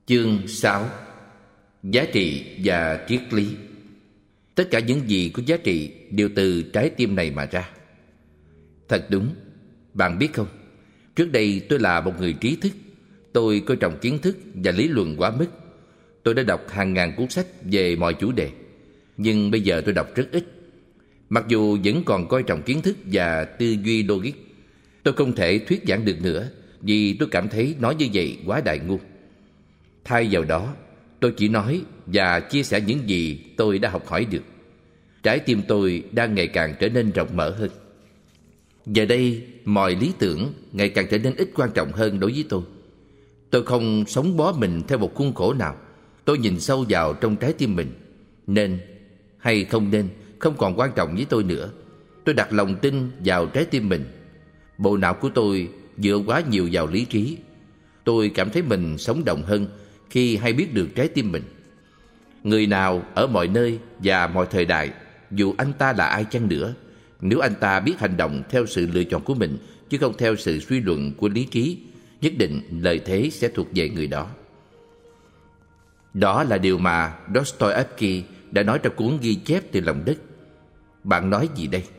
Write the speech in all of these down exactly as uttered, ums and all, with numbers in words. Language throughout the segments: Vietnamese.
Chương sáu. Giá trị và triết lý. Tất cả những gì có giá trị đều từ trái tim này mà ra. Thật đúng. Bạn biết không, trước đây tôi là một người trí thức. Tôi coi trọng kiến thức và lý luận quá mức. Tôi đã đọc hàng ngàn cuốn sách về mọi chủ đề. Nhưng bây giờ tôi đọc rất ít. Mặc dù vẫn còn coi trọng kiến thức và tư duy logic, tôi không thể thuyết giảng được nữa, vì tôi cảm thấy nói như vậy quá đại ngu. Thay vào đó, tôi chỉ nói và chia sẻ những gì tôi đã học hỏi được. Trái tim tôi đang ngày càng trở nên rộng mở hơn. Giờ đây, mọi lý tưởng ngày càng trở nên ít quan trọng hơn đối với tôi. Tôi không sống bó mình theo một khuôn khổ nào. Tôi nhìn sâu vào trong trái tim mình. Nên hay không nên không còn quan trọng với tôi nữa. Tôi đặt lòng tin vào trái tim mình. Bộ não của tôi dựa quá nhiều vào lý trí. Tôi cảm thấy mình sống động hơn khi hay biết được trái tim mình. Người nào ở mọi nơi và mọi thời đại, dù anh ta là ai chăng nữa, nếu anh ta biết hành động theo sự lựa chọn của mình chứ không theo sự suy luận của lý trí, nhất định lợi thế sẽ thuộc về người đó. Đó là điều mà Dostoevsky đã nói trong cuốn ghi chép từ lòng đất. Bạn nói gì đây?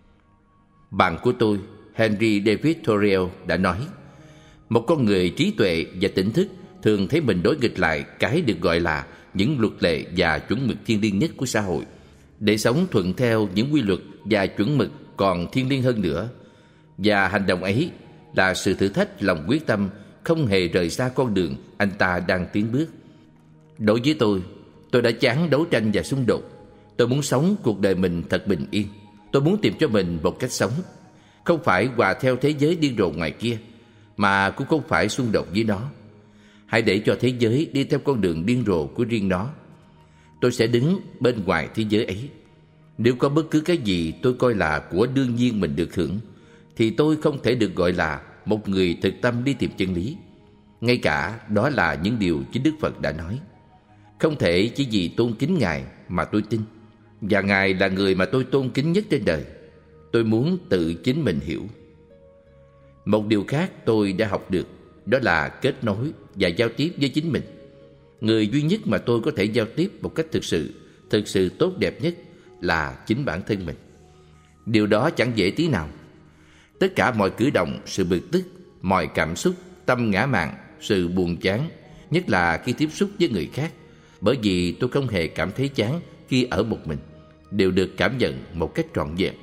Bạn của tôi, Henry David Thoreau, đã nói: một con người trí tuệ và tỉnh thức thường thấy mình đối nghịch lại cái được gọi là những luật lệ và chuẩn mực thiêng liêng nhất của xã hội. Để sống thuận theo những quy luật và chuẩn mực còn thiêng liêng hơn nữa. Và hành động ấy là sự thử thách lòng quyết tâm không hề rời xa con đường anh ta đang tiến bước. Đối với tôi, tôi đã chán đấu tranh và xung đột. Tôi muốn sống cuộc đời mình thật bình yên. Tôi muốn tìm cho mình một cách sống, không phải hòa theo thế giới điên rồ ngoài kia, mà cũng không phải xung đột với nó. Hãy để cho thế giới đi theo con đường điên rồ của riêng nó. Tôi sẽ đứng bên ngoài thế giới ấy. Nếu có bất cứ cái gì tôi coi là của đương nhiên mình được hưởng, thì tôi không thể được gọi là một người thực tâm đi tìm chân lý. Ngay cả đó là những điều chính Đức Phật đã nói. Không thể chỉ vì tôn kính Ngài mà tôi tin. Và Ngài là người mà tôi tôn kính nhất trên đời. Tôi muốn tự chính mình hiểu. Một điều khác tôi đã học được, đó là kết nối và giao tiếp với chính mình. Người duy nhất mà tôi có thể giao tiếp một cách thực sự, thực sự tốt đẹp nhất là chính bản thân mình. Điều đó chẳng dễ tí nào. Tất cả mọi cử động, sự bực tức, mọi cảm xúc, tâm ngã mạn, sự buồn chán, nhất là khi tiếp xúc với người khác, bởi vì tôi không hề cảm thấy chán khi ở một mình, đều được cảm nhận một cách trọn vẹn.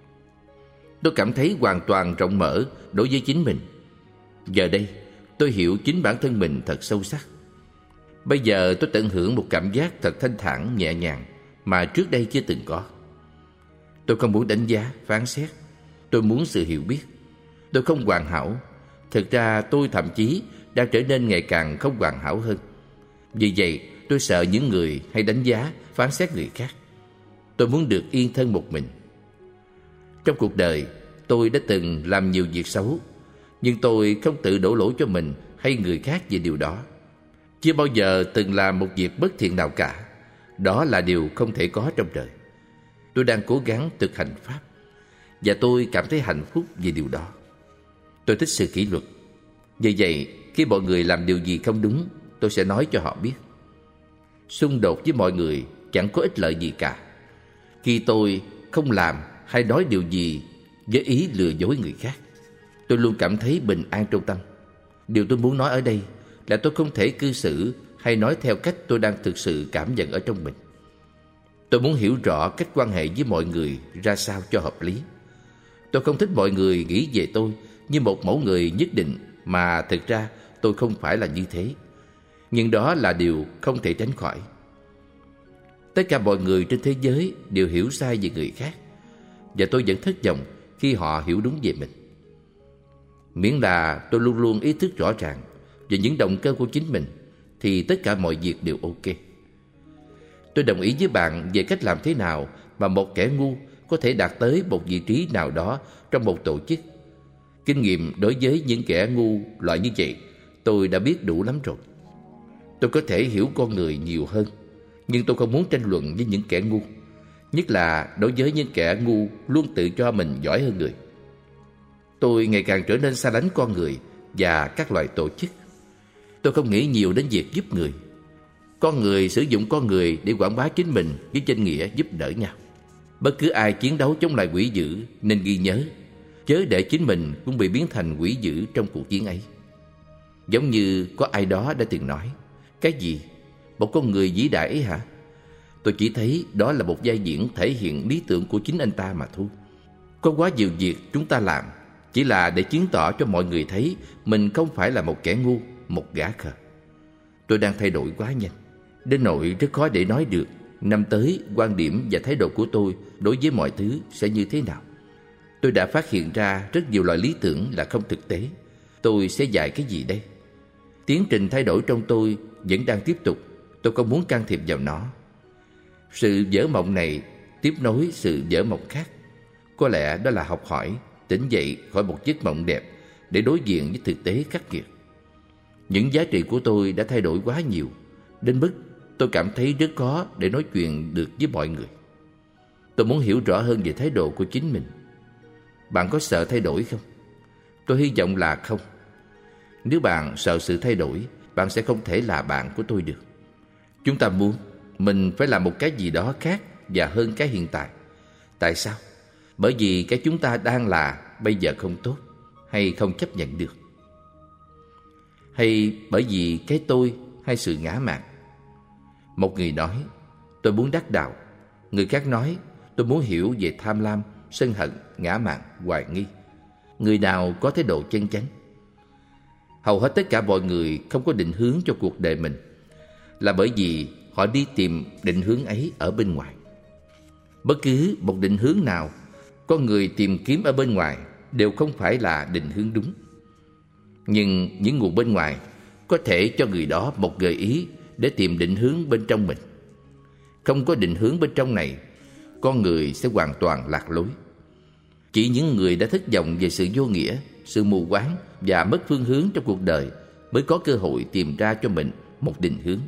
Tôi cảm thấy hoàn toàn rộng mở đối với chính mình. Giờ đây, tôi hiểu chính bản thân mình thật sâu sắc. Bây giờ tôi tận hưởng một cảm giác thật thanh thản, nhẹ nhàng mà trước đây chưa từng có. Tôi không muốn đánh giá, phán xét. Tôi muốn sự hiểu biết. Tôi không hoàn hảo. Thực ra tôi thậm chí đang trở nên ngày càng không hoàn hảo hơn. Vì vậy, tôi sợ những người hay đánh giá, phán xét người khác. Tôi muốn được yên thân một mình. Trong cuộc đời, tôi đã từng làm nhiều việc xấu, nhưng tôi không tự đổ lỗi cho mình hay người khác về điều đó. Chưa bao giờ từng làm một việc bất thiện nào cả. Đó là điều không thể có trong đời. Tôi đang cố gắng thực hành Pháp, và tôi cảm thấy hạnh phúc vì điều đó. Tôi thích sự kỷ luật. Vì vậy, khi mọi người làm điều gì không đúng, tôi sẽ nói cho họ biết. Xung đột với mọi người chẳng có ích lợi gì cả. Khi tôi không làm hay nói điều gì với ý lừa dối người khác, tôi luôn cảm thấy bình an trong tâm. Điều tôi muốn nói ở đây là tôi không thể cư xử hay nói theo cách tôi đang thực sự cảm nhận ở trong mình. Tôi muốn hiểu rõ cách quan hệ với mọi người ra sao cho hợp lý. Tôi không thích mọi người nghĩ về tôi như một mẫu người nhất định, mà thực ra tôi không phải là như thế. Nhưng đó là điều không thể tránh khỏi. Tất cả mọi người trên thế giới đều hiểu sai về người khác, và tôi vẫn thất vọng khi họ hiểu đúng về mình. Miễn là tôi luôn luôn ý thức rõ ràng về những động cơ của chính mình, thì tất cả mọi việc đều ok. Tôi đồng ý với bạn về cách làm thế nào mà một kẻ ngu có thể đạt tới một vị trí nào đó trong một tổ chức. Kinh nghiệm đối với những kẻ ngu loại như vậy tôi đã biết đủ lắm rồi. Tôi có thể hiểu con người nhiều hơn, nhưng tôi không muốn tranh luận với những kẻ ngu, nhất là đối với những kẻ ngu luôn tự cho mình giỏi hơn người. Tôi ngày càng trở nên xa lánh con người và các loại tổ chức. Tôi không nghĩ nhiều đến việc giúp người. Con người sử dụng con người để quảng bá chính mình với danh nghĩa giúp đỡ nhau. Bất cứ ai chiến đấu chống lại quỷ dữ nên ghi nhớ, chớ để chính mình cũng bị biến thành quỷ dữ trong cuộc chiến ấy. Giống như có ai đó đã từng nói, cái gì? Một con người vĩ đại ấy hả? Tôi chỉ thấy đó là một vai diễn thể hiện lý tưởng của chính anh ta mà thôi. Có quá nhiều việc chúng ta làm chỉ là để chứng tỏ cho mọi người thấy mình không phải là một kẻ ngu, một gã khờ. Tôi đang thay đổi quá nhanh, đến nỗi rất khó để nói được năm tới quan điểm và thái độ của tôi đối với mọi thứ sẽ như thế nào. Tôi đã phát hiện ra rất nhiều loại lý tưởng là không thực tế. Tôi sẽ dạy cái gì đây? Tiến trình thay đổi trong tôi vẫn đang tiếp tục. Tôi không muốn can thiệp vào nó. Sự vỡ mộng này tiếp nối sự vỡ mộng khác. Có lẽ đó là học hỏi, tỉnh dậy khỏi một giấc mộng đẹp để đối diện với thực tế khắc nghiệt. Những giá trị của tôi đã thay đổi quá nhiều, đến mức tôi cảm thấy rất khó để nói chuyện được với mọi người. Tôi muốn hiểu rõ hơn về thái độ của chính mình. Bạn có sợ thay đổi không? Tôi hy vọng là không. Nếu bạn sợ sự thay đổi, bạn sẽ không thể là bạn của tôi được. Chúng ta muốn mình phải làm một cái gì đó khác và hơn cái hiện tại. Tại sao? Bởi vì cái chúng ta đang là bây giờ không tốt hay không chấp nhận được? Hay bởi vì cái tôi hay sự ngã mạn? Một người nói, tôi muốn đắc đạo. Người khác nói, tôi muốn hiểu về tham lam, sân hận, ngã mạn, hoài nghi. Người nào có thái độ chân chánh? Hầu hết tất cả mọi người không có định hướng cho cuộc đời mình là bởi vì họ đi tìm định hướng ấy ở bên ngoài. Bất cứ một định hướng nào con người tìm kiếm ở bên ngoài đều không phải là định hướng đúng. Nhưng những nguồn bên ngoài có thể cho người đó một gợi ý để tìm định hướng bên trong mình. Không có định hướng bên trong này, con người sẽ hoàn toàn lạc lối. Chỉ những người đã thất vọng về sự vô nghĩa, sự mù quáng và mất phương hướng trong cuộc đời mới có cơ hội tìm ra cho mình một định hướng.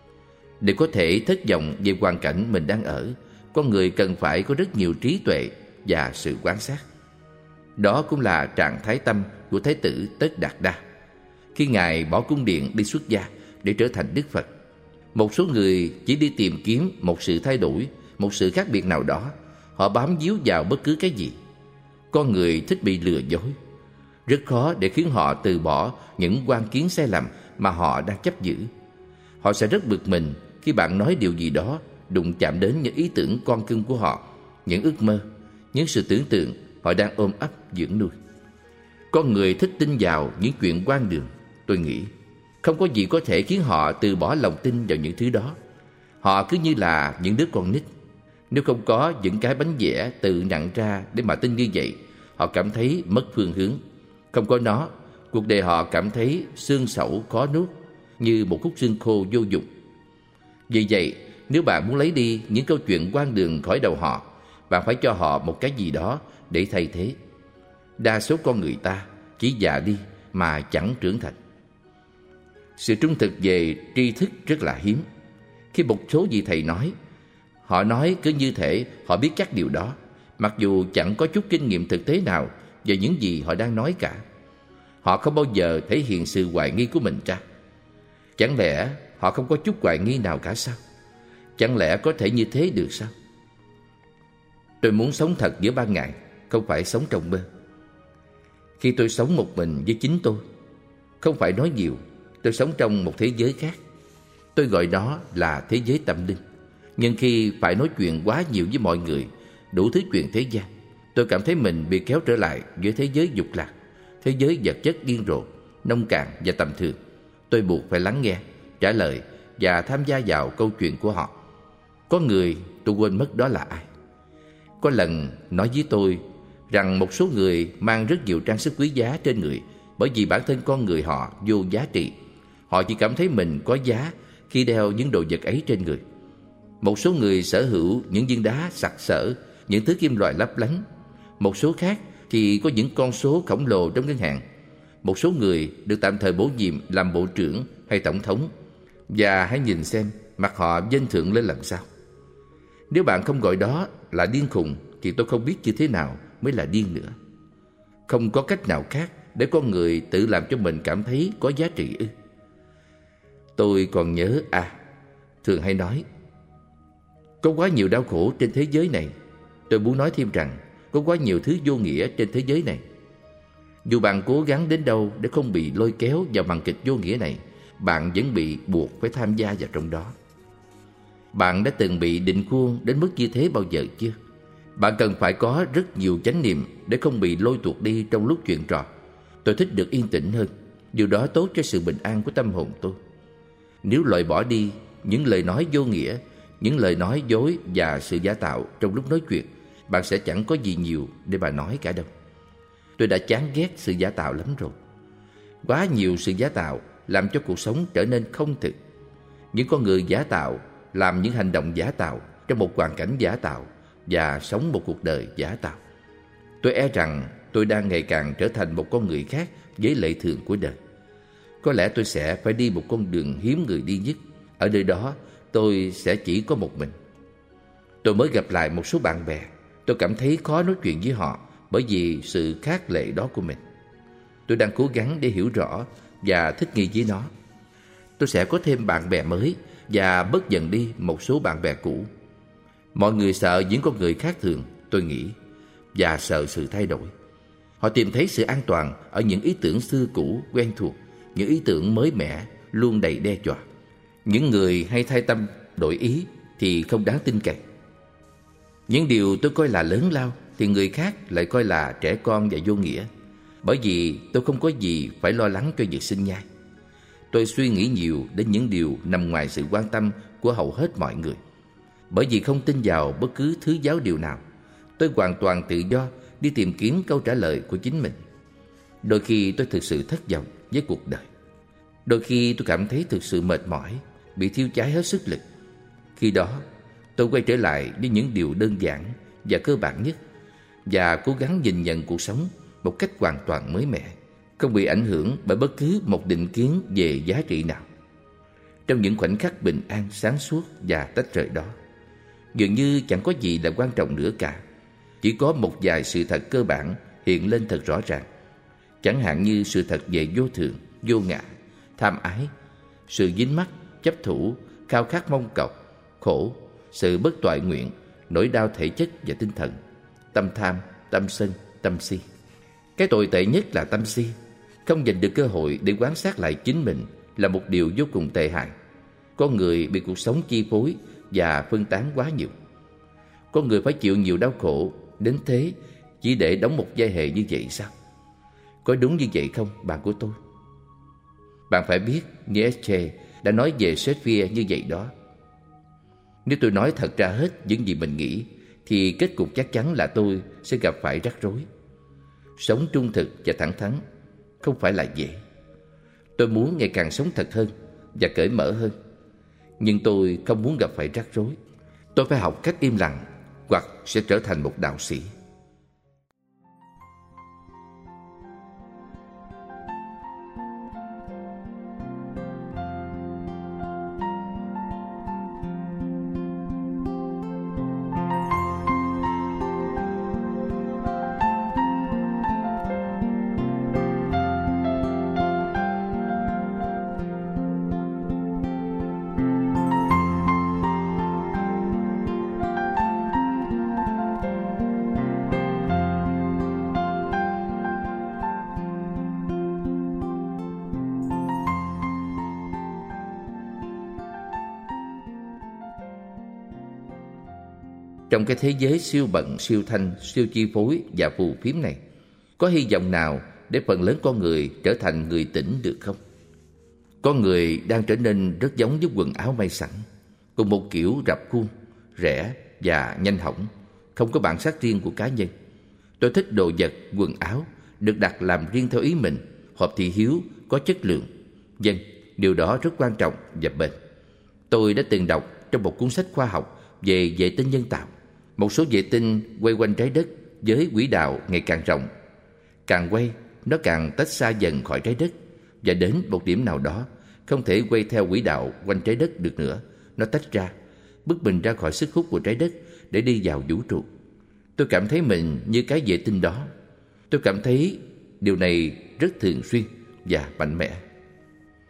Để có thể thất vọng về hoàn cảnh mình đang ở, con người cần phải có rất nhiều trí tuệ và sự quan sát. Đó cũng là trạng thái tâm của Thái tử Tất Đạt Đa khi Ngài bỏ cung điện đi xuất gia để trở thành Đức Phật. Một số người chỉ đi tìm kiếm một sự thay đổi, một sự khác biệt nào đó. Họ bám víu vào bất cứ cái gì. Con người thích bị lừa dối. Rất khó để khiến họ từ bỏ những quan kiến sai lầm mà họ đang chấp giữ. Họ sẽ rất bực mình khi bạn nói điều gì đó đụng chạm đến những ý tưởng con cưng của họ, những ước mơ, những sự tưởng tượng họ đang ôm ấp dưỡng nuôi. Con người thích tin vào những chuyện hoang đường. Tôi nghĩ không có gì có thể khiến họ từ bỏ lòng tin vào những thứ đó. Họ cứ như là những đứa con nít. Nếu không có những cái bánh vẽ tự nặn ra để mà tin như vậy, họ cảm thấy mất phương hướng. Không có nó, cuộc đời họ cảm thấy xương sẩu khó nuốt, như một khúc xương khô vô dụng. Vì vậy, nếu bạn muốn lấy đi những câu chuyện hoang đường khỏi đầu họ, bạn phải cho họ một cái gì đó để thay thế. Đa số con người ta chỉ già đi mà chẳng trưởng thành. Sự trung thực về tri thức rất là hiếm. Khi một số vị thầy nói, họ nói cứ như thể họ biết chắc điều đó, mặc dù chẳng có chút kinh nghiệm thực tế nào về những gì họ đang nói cả. Họ không bao giờ thể hiện sự hoài nghi của mình ra. Chẳng lẽ họ không có chút hoài nghi nào cả sao? Chẳng lẽ có thể như thế được sao? Tôi muốn sống thật giữa ban ngày, không phải sống trong mơ. Khi tôi sống một mình với chính tôi, không phải nói nhiều, tôi sống trong một thế giới khác. Tôi gọi nó là thế giới tâm linh. Nhưng khi phải nói chuyện quá nhiều với mọi người, đủ thứ chuyện thế gian, tôi cảm thấy mình bị kéo trở lại với thế giới dục lạc, thế giới vật chất điên rồ, nông cạn và tầm thường. Tôi buộc phải lắng nghe, trả lời và tham gia vào câu chuyện của họ. Có người tôi quên mất đó là ai. Có lần nói với tôi rằng một số người mang rất nhiều trang sức quý giá trên người bởi vì bản thân con người họ vô giá trị. Họ chỉ cảm thấy mình có giá khi đeo những đồ vật ấy trên người. Một số người sở hữu những viên đá sặc sỡ, những thứ kim loại lấp lánh. Một số khác thì có những con số khổng lồ trong ngân hàng. Một số người được tạm thời bổ nhiệm làm bộ trưởng hay tổng thống. Và hãy nhìn xem mặt họ vênh thượng lên làm sao. Nếu bạn không gọi đó là điên khùng thì tôi không biết như thế nào mới là điên nữa. Không có cách nào khác để con người tự làm cho mình cảm thấy có giá trị ư? Tôi còn nhớ à thường hay nói, có quá nhiều đau khổ trên thế giới này. Tôi muốn nói thêm rằng có quá nhiều thứ vô nghĩa trên thế giới này. Dù bạn cố gắng đến đâu để không bị lôi kéo vào màn kịch vô nghĩa này, bạn vẫn bị buộc phải tham gia vào trong đó. Bạn đã từng bị định khuôn đến mức như thế bao giờ chưa? Bạn cần phải có rất nhiều chánh niệm để không bị lôi tuột đi trong lúc chuyện trò. Tôi thích được yên tĩnh hơn. Điều đó tốt cho sự bình an của tâm hồn tôi. Nếu loại bỏ đi những lời nói vô nghĩa, những lời nói dối và sự giả tạo trong lúc nói chuyện, bạn sẽ chẳng có gì nhiều để bà nói cả đâu. Tôi đã chán ghét sự giả tạo lắm rồi. Quá nhiều sự giả tạo làm cho cuộc sống trở nên không thực. Những con người giả tạo làm những hành động giả tạo trong một hoàn cảnh giả tạo và sống một cuộc đời giả tạo. Tôi e rằng tôi đang ngày càng trở thành một con người khác với lệ thường của đời. Có lẽ tôi sẽ phải đi một con đường hiếm người đi nhất. Ở nơi đó tôi sẽ chỉ có một mình. Tôi mới gặp lại một số bạn bè. Tôi cảm thấy khó nói chuyện với họ bởi vì sự khác lệ đó của mình. Tôi đang cố gắng để hiểu rõ và thích nghi với nó. Tôi sẽ có thêm bạn bè mới và bớt dần đi một số bạn bè cũ. Mọi người sợ những con người khác thường, tôi nghĩ, và sợ sự thay đổi. Họ tìm thấy sự an toàn ở những ý tưởng xưa cũ quen thuộc, những ý tưởng mới mẻ luôn đầy đe dọa. Những người hay thay tâm đổi ý thì không đáng tin cậy. Những điều tôi coi là lớn lao thì người khác lại coi là trẻ con và vô nghĩa. Bởi vì tôi không có gì phải lo lắng cho việc sinh nhai. Tôi suy nghĩ nhiều đến những điều nằm ngoài sự quan tâm của hầu hết mọi người. Bởi vì không tin vào bất cứ thứ giáo điều nào, tôi hoàn toàn tự do đi tìm kiếm câu trả lời của chính mình. Đôi khi tôi thực sự thất vọng với cuộc đời. Đôi khi tôi cảm thấy thực sự mệt mỏi, bị thiêu cháy hết sức lực. Khi đó, tôi quay trở lại với những điều đơn giản và cơ bản nhất và cố gắng nhìn nhận cuộc sống một cách hoàn toàn mới mẻ, không bị ảnh hưởng bởi bất cứ một định kiến về giá trị nào. Trong những khoảnh khắc bình an, sáng suốt và tách rời đó, dường như chẳng có gì là quan trọng nữa cả. Chỉ có một vài sự thật cơ bản hiện lên thật rõ ràng. Chẳng hạn như sự thật về vô thường, vô ngã, tham ái, sự dính mắc, chấp thủ, khao khát mong cầu, khổ, sự bất toại nguyện, nỗi đau thể chất và tinh thần, tâm tham, tâm sân, tâm si. Cái tồi tệ nhất là tâm si. Không dành được cơ hội để quan sát lại chính mình là một điều vô cùng tệ hại. Con người bị cuộc sống chi phối và phân tán quá nhiều. Con người phải chịu nhiều đau khổ đến thế chỉ để đóng một vai hệ như vậy sao? Có đúng như vậy không, bạn của tôi? Bạn phải biết Nietzsche đã nói về Shakespeare như vậy đó. Nếu tôi nói thật ra hết những gì mình nghĩ thì kết cục chắc chắn là tôi sẽ gặp phải rắc rối. Sống trung thực và thẳng thắn không phải là dễ. Tôi muốn ngày càng sống thật hơn và cởi mở hơn. Nhưng tôi không muốn gặp phải rắc rối. Tôi phải học cách im lặng hoặc sẽ trở thành một đạo sĩ. Trong cái thế giới siêu bận, siêu thanh, siêu chi phối và phù phiếm này, có hy vọng nào để phần lớn con người trở thành người tỉnh được không? Con người đang trở nên rất giống với quần áo may sẵn, cùng một kiểu rập khuôn, rẻ và nhanh hỏng, không có bản sắc riêng của cá nhân. Tôi thích đồ vật, quần áo được đặt làm riêng theo ý mình, hợp thị hiếu, có chất lượng. Vâng, điều đó rất quan trọng và bền. Tôi đã từng đọc trong một cuốn sách khoa học về vệ tinh nhân tạo. Một số vệ tinh quay quanh trái đất với quỹ đạo ngày càng rộng. Càng quay, nó càng tách xa dần khỏi trái đất, và đến một điểm nào đó không thể quay theo quỹ đạo quanh trái đất được nữa. Nó tách ra, bước mình ra khỏi sức hút của trái đất để đi vào vũ trụ. Tôi cảm thấy mình như cái vệ tinh đó. Tôi cảm thấy điều này rất thường xuyên và mạnh mẽ.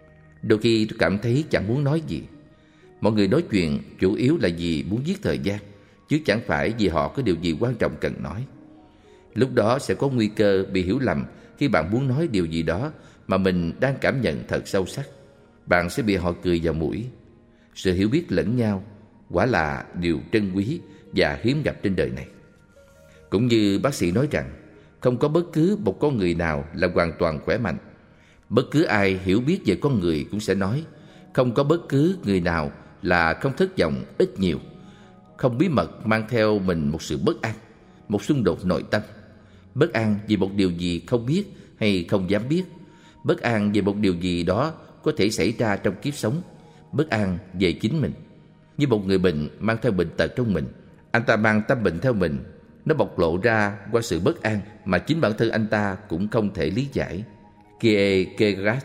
Đôi khi tôi cảm thấy chẳng muốn nói gì. Mọi người nói chuyện chủ yếu là vì muốn giết thời gian, chứ chẳng phải vì họ có điều gì quan trọng cần nói. Lúc đó sẽ có nguy cơ bị hiểu lầm khi bạn muốn nói điều gì đó mà mình đang cảm nhận thật sâu sắc. Bạn sẽ bị họ cười vào mũi. Sự hiểu biết lẫn nhau quả là điều trân quý và hiếm gặp trên đời này. Cũng như bác sĩ nói rằng, không có bất cứ một con người nào là hoàn toàn khỏe mạnh. Bất cứ ai hiểu biết về con người cũng sẽ nói, không có bất cứ người nào là không thất vọng ít nhiều, không bí mật mang theo mình một sự bất an, một xung đột nội tâm. Bất an vì một điều gì không biết hay không dám biết. Bất an về một điều gì đó có thể xảy ra trong kiếp sống. Bất an về chính mình. Như một người bệnh mang theo bệnh tật trong mình, anh ta mang tâm bệnh theo mình. Nó bộc lộ ra qua sự bất an mà chính bản thân anh ta cũng không thể lý giải. Kierkegaard.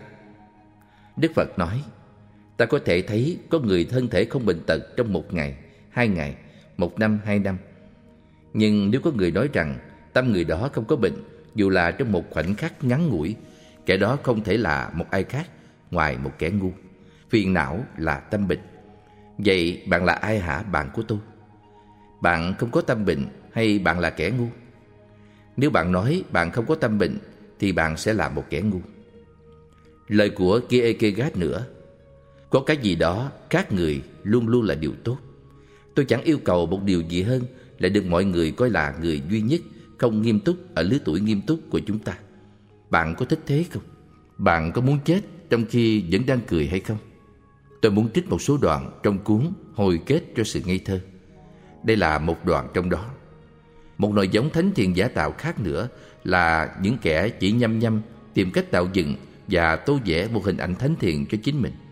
Đức Phật nói, ta có thể thấy có người thân thể không bệnh tật trong một ngày, hai ngày, một năm, hai năm. Nhưng nếu có người nói rằng tâm người đó không có bệnh, dù là trong một khoảnh khắc ngắn ngủi, kẻ đó không thể là một ai khác ngoài một kẻ ngu. Phiền não là tâm bệnh. Vậy bạn là ai hả bạn của tôi? Bạn không có tâm bệnh hay bạn là kẻ ngu? Nếu bạn nói bạn không có tâm bệnh thì bạn sẽ là một kẻ ngu. Lời của Kierkegaard nữa, có cái gì đó khác người luôn luôn là điều tốt. Tôi chẳng yêu cầu một điều gì hơn là được mọi người coi là người duy nhất không nghiêm túc ở lứa tuổi nghiêm túc của chúng ta. Bạn có thích thế không? Bạn có muốn chết trong khi vẫn đang cười hay không? Tôi muốn trích một số đoạn trong cuốn Hồi kết cho sự ngây thơ. Đây là một đoạn trong đó. Một nòi giống thánh thiện giả tạo khác nữa là những kẻ chỉ nhăm nhăm tìm cách tạo dựng và tô vẽ một hình ảnh thánh thiện cho chính mình,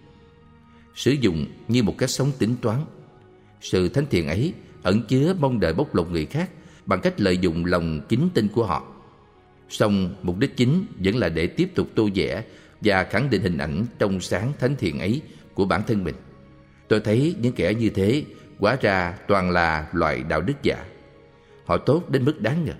sử dụng như một cách sống tính toán. Sự thánh thiện ấy ẩn chứa mong đợi bóc lột người khác bằng cách lợi dụng lòng kính tin của họ. Song mục đích chính vẫn là để tiếp tục tô vẽ và khẳng định hình ảnh trong sáng thánh thiện ấy của bản thân mình. Tôi thấy những kẻ như thế hóa ra toàn là loại đạo đức giả. Họ tốt đến mức đáng ngờ.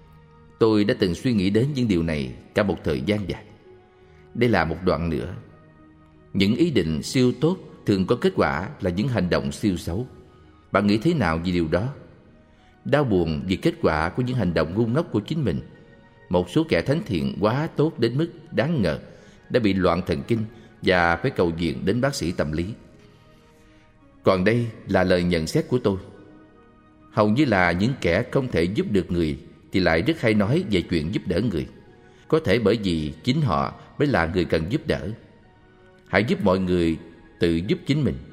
Tôi đã từng suy nghĩ đến những điều này cả một thời gian dài. Đây là một đoạn nữa. Những ý định siêu tốt thường có kết quả là những hành động siêu xấu. Bạn nghĩ thế nào về điều đó? Đau buồn vì kết quả của những hành động ngu ngốc của chính mình. Một số kẻ thánh thiện quá tốt đến mức đáng ngờ đã bị loạn thần kinh và phải cầu viện đến bác sĩ tâm lý. Còn đây là lời nhận xét của tôi. Hầu như là những kẻ không thể giúp được người thì lại rất hay nói về chuyện giúp đỡ người. Có thể bởi vì chính họ mới là người cần giúp đỡ. Hãy giúp mọi người tự giúp chính mình,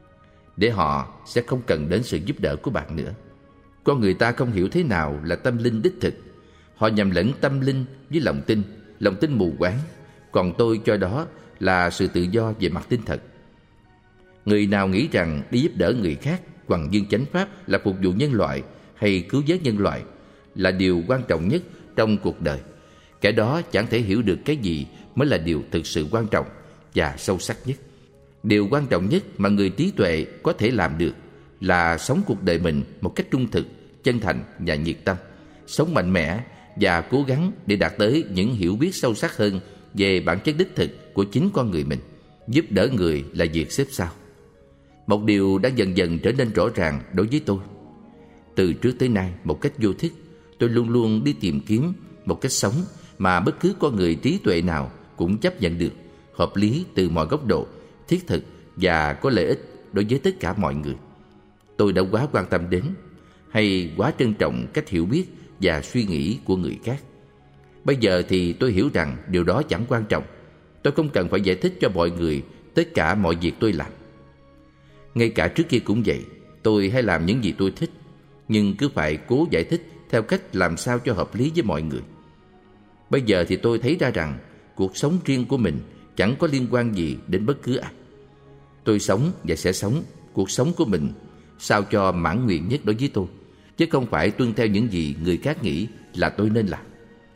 để họ sẽ không cần đến sự giúp đỡ của bạn nữa. Con người ta không hiểu thế nào là tâm linh đích thực. Họ nhầm lẫn tâm linh với lòng tin, lòng tin mù quáng. Còn tôi cho đó là sự tự do về mặt tinh thần. Người nào nghĩ rằng đi giúp đỡ người khác bằng dương chánh pháp là phục vụ nhân loại hay cứu vớt nhân loại là điều quan trọng nhất trong cuộc đời, kẻ đó chẳng thể hiểu được cái gì mới là điều thực sự quan trọng và sâu sắc nhất. Điều quan trọng nhất mà người trí tuệ có thể làm được là sống cuộc đời mình một cách trung thực, chân thành và nhiệt tâm, sống mạnh mẽ và cố gắng để đạt tới những hiểu biết sâu sắc hơn về bản chất đích thực của chính con người mình. Giúp đỡ người là việc xếp sau. Một điều đã dần dần trở nên rõ ràng đối với tôi. Từ trước tới nay, một cách vô thức, tôi luôn luôn đi tìm kiếm một cách sống mà bất cứ con người trí tuệ nào cũng chấp nhận được, hợp lý từ mọi góc độ, thiết thực và có lợi ích đối với tất cả mọi người. Tôi đã quá quan tâm đến hay quá trân trọng cách hiểu biết và suy nghĩ của người khác. Bây giờ thì tôi hiểu rằng điều đó chẳng quan trọng. Tôi không cần phải giải thích cho mọi người tất cả mọi việc tôi làm. Ngay cả trước kia cũng vậy, tôi hay làm những gì tôi thích, nhưng cứ phải cố giải thích theo cách làm sao cho hợp lý với mọi người. Bây giờ thì tôi thấy ra rằng cuộc sống riêng của mình chẳng có liên quan gì đến bất cứ ai. Tôi sống và sẽ sống cuộc sống của mình sao cho mãn nguyện nhất đối với tôi, chứ không phải tuân theo những gì người khác nghĩ là tôi nên làm.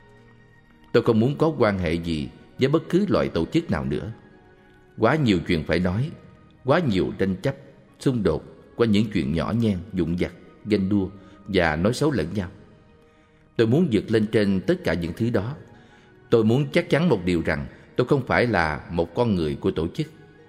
Tôi không muốn có quan hệ gì với bất cứ loại tổ chức nào nữa. Quá nhiều chuyện phải nói, quá nhiều tranh chấp, xung đột qua những chuyện nhỏ nhen, vụn vặt, ganh đua và nói xấu lẫn nhau. Tôi muốn vượt lên trên tất cả những thứ đó. Tôi muốn chắc chắn một điều rằng tôi không phải là một con người của tổ chức.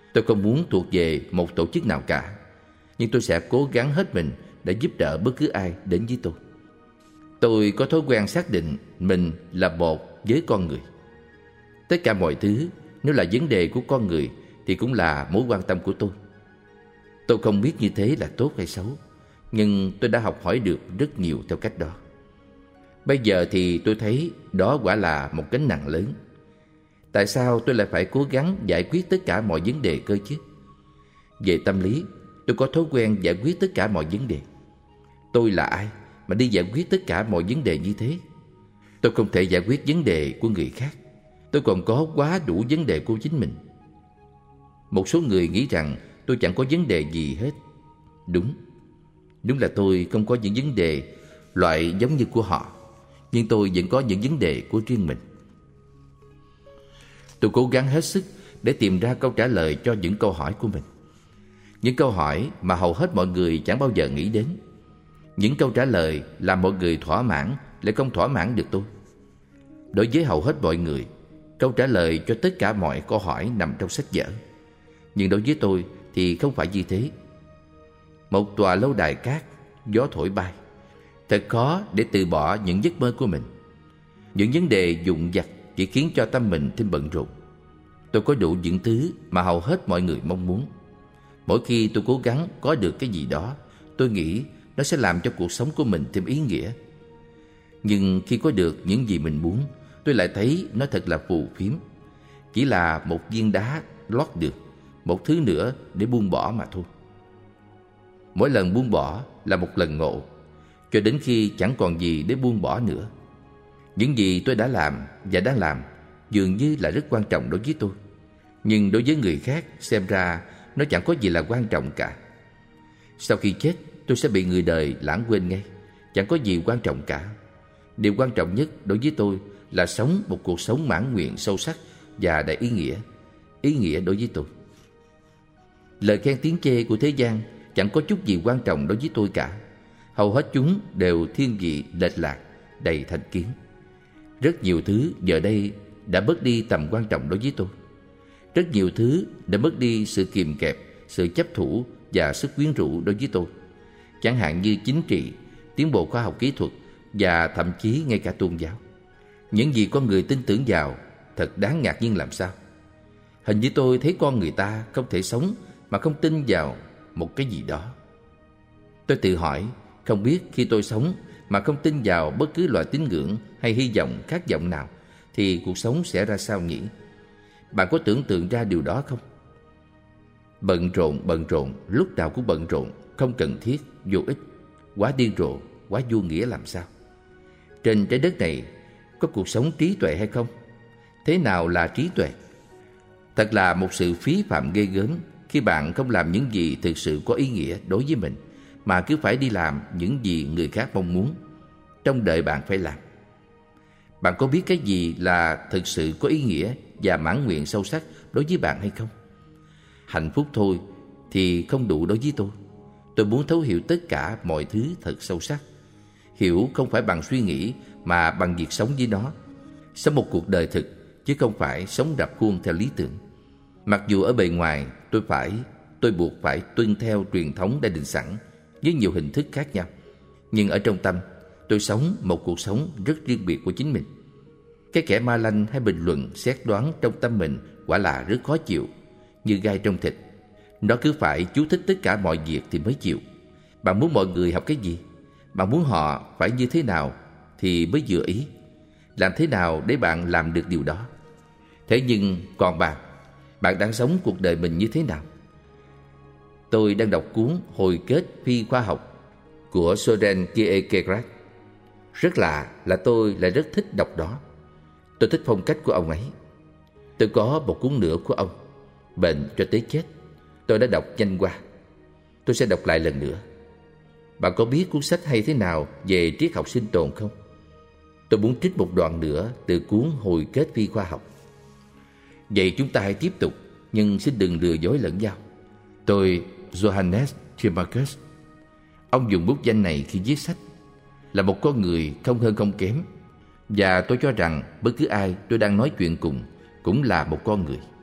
Tôi không muốn thuộc về một tổ chức nào cả, nhưng tôi sẽ cố gắng hết mình để giúp đỡ bất cứ ai đến với tôi. Tôi có thói quen xác định mình là một với con người. Tất cả mọi thứ, nếu là vấn đề của con người thì cũng là mối quan tâm của tôi. Tôi không biết như thế là tốt hay xấu, nhưng tôi đã học hỏi được rất nhiều theo cách đó. Bây giờ thì tôi thấy đó quả là một gánh nặng lớn. Tại sao tôi lại phải cố gắng giải quyết tất cả mọi vấn đề cơ chứ? Về tâm lý, tôi có thói quen giải quyết tất cả mọi vấn đề. Tôi là ai mà đi giải quyết tất cả mọi vấn đề như thế? Tôi không thể giải quyết vấn đề của người khác. Tôi còn có quá đủ vấn đề của chính mình. Một số người nghĩ rằng tôi chẳng có vấn đề gì hết. Đúng, đúng là tôi không có những vấn đề loại giống như của họ, nhưng tôi vẫn có những vấn đề của riêng mình. Tôi cố gắng hết sức để tìm ra câu trả lời cho những câu hỏi của mình. Những câu hỏi mà hầu hết mọi người chẳng bao giờ nghĩ đến. Những câu trả lời làm mọi người thỏa mãn lại không thỏa mãn được tôi. Đối với hầu hết mọi người, câu trả lời cho tất cả mọi câu hỏi nằm trong sách vở. Nhưng đối với tôi thì không phải như thế. Một tòa lâu đài cát, gió thổi bay. Thật khó để từ bỏ những giấc mơ của mình. Những vấn đề vụn vặt chỉ khiến cho tâm mình thêm bận rộn. Tôi có đủ những thứ mà hầu hết mọi người mong muốn. Mỗi khi tôi cố gắng có được cái gì đó, tôi nghĩ nó sẽ làm cho cuộc sống của mình thêm ý nghĩa. Nhưng khi có được những gì mình muốn, tôi lại thấy nó thật là phù phiếm. Chỉ là một viên đá lót được, một thứ nữa để buông bỏ mà thôi. Mỗi lần buông bỏ là một lần ngộ, cho đến khi chẳng còn gì để buông bỏ nữa. Những gì tôi đã làm và đang làm dường như là rất quan trọng đối với tôi, nhưng đối với người khác xem ra nó chẳng có gì là quan trọng cả. Sau khi chết, tôi sẽ bị người đời lãng quên ngay. Chẳng có gì quan trọng cả. Điều quan trọng nhất đối với tôi là sống một cuộc sống mãn nguyện sâu sắc và đầy ý nghĩa. Ý nghĩa đối với tôi. Lời khen tiếng chê của thế gian chẳng có chút gì quan trọng đối với tôi cả. Hầu hết chúng đều thiên vị lệch lạc, đầy thành kiến. Rất nhiều thứ giờ đây đã mất đi tầm quan trọng đối với tôi. Rất nhiều thứ đã mất đi sự kìm kẹp, sự chấp thủ và sức quyến rũ đối với tôi. Chẳng hạn như chính trị, tiến bộ khoa học kỹ thuật và thậm chí ngay cả tôn giáo. Những gì con người tin tưởng vào thật đáng ngạc nhiên làm sao. Hình như tôi thấy con người ta không thể sống mà không tin vào một cái gì đó. Tôi tự hỏi, không biết khi tôi sống mà không tin vào bất cứ loại tín ngưỡng hay hy vọng, khát vọng nào thì cuộc sống sẽ ra sao nhỉ? Bạn có tưởng tượng ra điều đó không? Bận rộn, bận rộn, lúc nào cũng bận rộn, không cần thiết, vô ích, quá điên rồ, quá vô nghĩa làm sao? Trên trái đất này có cuộc sống trí tuệ hay không? Thế nào là trí tuệ? Thật là một sự phí phạm ghê gớm khi bạn không làm những gì thực sự có ý nghĩa đối với mình, mà cứ phải đi làm những gì người khác mong muốn, trông đợi bạn phải làm. Bạn có biết cái gì là thực sự có ý nghĩa và mãn nguyện sâu sắc đối với bạn hay không? Hạnh phúc thôi thì không đủ đối với tôi. Tôi muốn thấu hiểu tất cả mọi thứ thật sâu sắc. Hiểu không phải bằng suy nghĩ mà bằng việc sống với nó. Sống một cuộc đời thực chứ không phải sống rập khuôn theo lý tưởng. Mặc dù ở bề ngoài tôi phải, tôi buộc phải tuân theo truyền thống đã định sẵn với nhiều hình thức khác nhau, nhưng ở trong tâm tôi sống một cuộc sống rất riêng biệt của chính mình. Cái kẻ ma lanh hay bình luận xét đoán trong tâm mình quả là rất khó chịu, như gai trong thịt. Nó cứ phải chú thích tất cả mọi việc thì mới chịu. Bạn muốn mọi người học cái gì? Bạn muốn họ phải như thế nào thì mới vừa ý. Làm thế nào để bạn làm được điều đó? Thế nhưng còn bạn, bạn đang sống cuộc đời mình như thế nào? Tôi đang đọc cuốn Hồi kết phi khoa học của Søren Kierkegaard. Rất lạ là tôi lại rất thích đọc đó. Tôi thích phong cách của ông ấy. Tôi có một cuốn nữa của ông, Bệnh cho tới chết. Tôi đã đọc nhanh qua. Tôi sẽ đọc lại lần nữa. Bạn có biết cuốn sách hay thế nào về triết học sinh tồn không? Tôi muốn trích một đoạn nữa từ cuốn Hồi kết phi khoa học. Vậy chúng ta hãy tiếp tục, nhưng xin đừng lừa dối lẫn nhau. Tôi Johannes Trimarcus. Ông dùng bút danh này khi viết sách. Là một con người không hơn không kém. Và tôi cho rằng bất cứ ai tôi đang nói chuyện cùng cũng là một con người.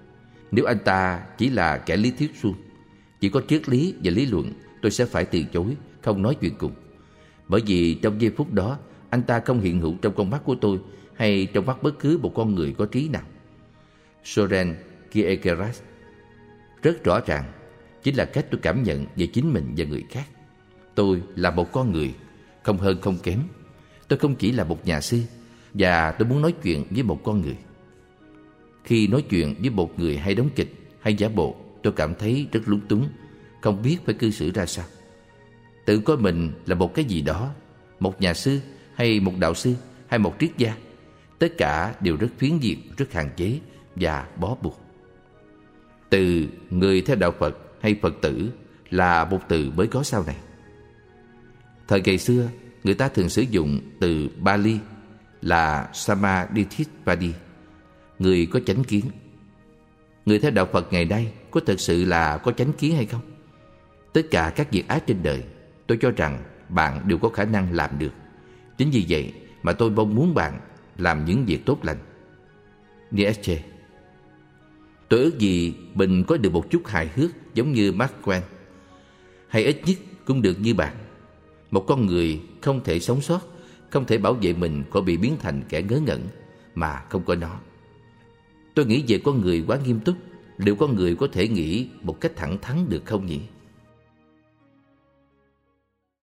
Nếu anh ta chỉ là kẻ lý thuyết suông, chỉ có triết lý và lý luận, tôi sẽ phải từ chối, không nói chuyện cùng. Bởi vì trong giây phút đó, anh ta không hiện hữu trong con mắt của tôi hay trong mắt bất cứ một con người có trí nào. Soren Kierkegaard rất rõ ràng chính là cách tôi cảm nhận về chính mình và người khác. Tôi là một con người, không hơn không kém. Tôi không chỉ là một nhà sư, và tôi muốn nói chuyện với một con người. Khi nói chuyện với một người hay đóng kịch hay giả bộ, tôi cảm thấy rất lúng túng, không biết phải cư xử ra sao. Tự coi mình là một cái gì đó, một nhà sư hay một đạo sư hay một triết gia, tất cả đều rất phiến diện, rất hạn chế và bó buộc. Từ người theo đạo Phật hay Phật tử là một từ mới có sau này. Thời ngày xưa, người ta thường sử dụng từ Bali là Samaditthipadi, người có chánh kiến. Người theo đạo Phật ngày nay có thực sự là có chánh kiến hay không? Tất cả các việc ác trên đời, tôi cho rằng bạn đều có khả năng làm được. Chính vì vậy mà tôi mong muốn bạn làm những việc tốt lành. Nietzsche. Tôi ước gì mình có được một chút hài hước giống như Mark Twain, hay ít nhất cũng được như bạn. Một con người không thể sống sót, không thể bảo vệ mình khỏi bị biến thành kẻ ngớ ngẩn mà không có nó. Tôi nghĩ về con người quá nghiêm túc, liệu con người có thể nghĩ một cách thẳng thắn được không nhỉ?